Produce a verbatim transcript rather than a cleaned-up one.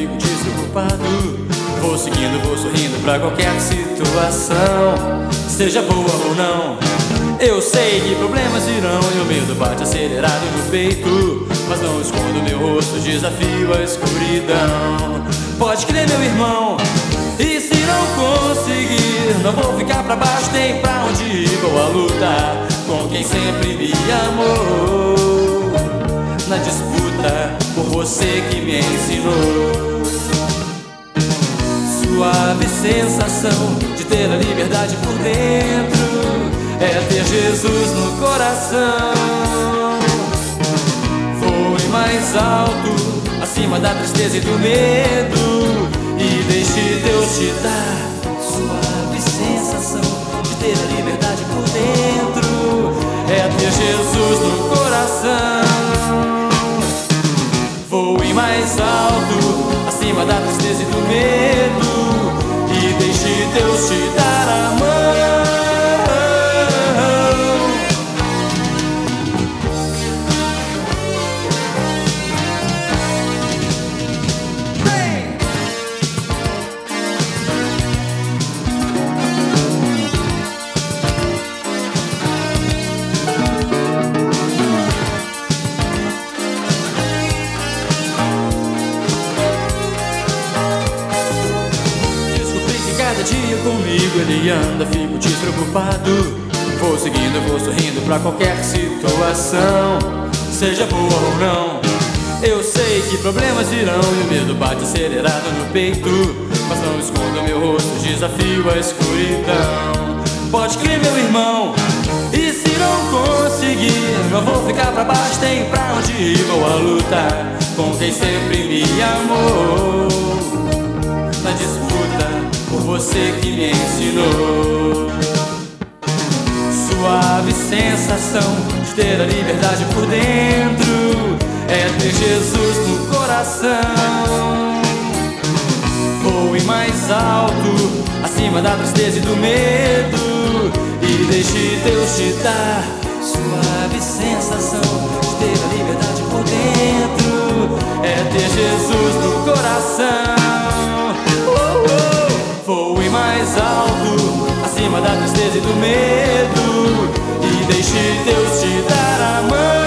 fico despreocupado. Vou seguindo, vou sorrindo pra qualquer situação, seja boa ou não. Eu sei que problemas virão e o medo bate acelerado no peito, mas não escondo meu rosto, desafio a escuridão. Pode crer, meu irmão, e se não conseguir, não vou ficar pra baixo, tem pra onde ir. Vou a lutar com quem sempre me amou, na disputa por você que me ensinou. Suave sensação de ter a liberdade por dentro, é ter Jesus no coração. Voe mais alto, acima da tristeza e do medo, e deixe Deus te dar. Suave sensação de ter a liberdade por dentro, é ter Jesus no coração. Voe mais alto, acima da tristeza e do medo, e deixe Deus te dar a mão. Cada dia comigo ele anda, fico despreocupado. Vou seguindo, vou sorrindo pra qualquer situação, seja boa ou não. Eu sei que problemas virão e o medo bate acelerado no peito, mas não escondo meu rosto, desafio a escuridão. Pode crer, meu irmão, e se não conseguir, não vou ficar pra baixo, tem pra onde ir. Vou a lutar com quem sempre me amou, na disputa por você que me ensinou. Suave sensação de ter a liberdade por dentro, é ter Jesus no coração. Voe mais alto, acima da tristeza e do medo, e deixe Deus te dar. Suave sensação de ter a liberdade por dentro, é ter Jesus no coração. Voe mais alto, acima da tristeza e do medo, e deixe Deus te dar a mão.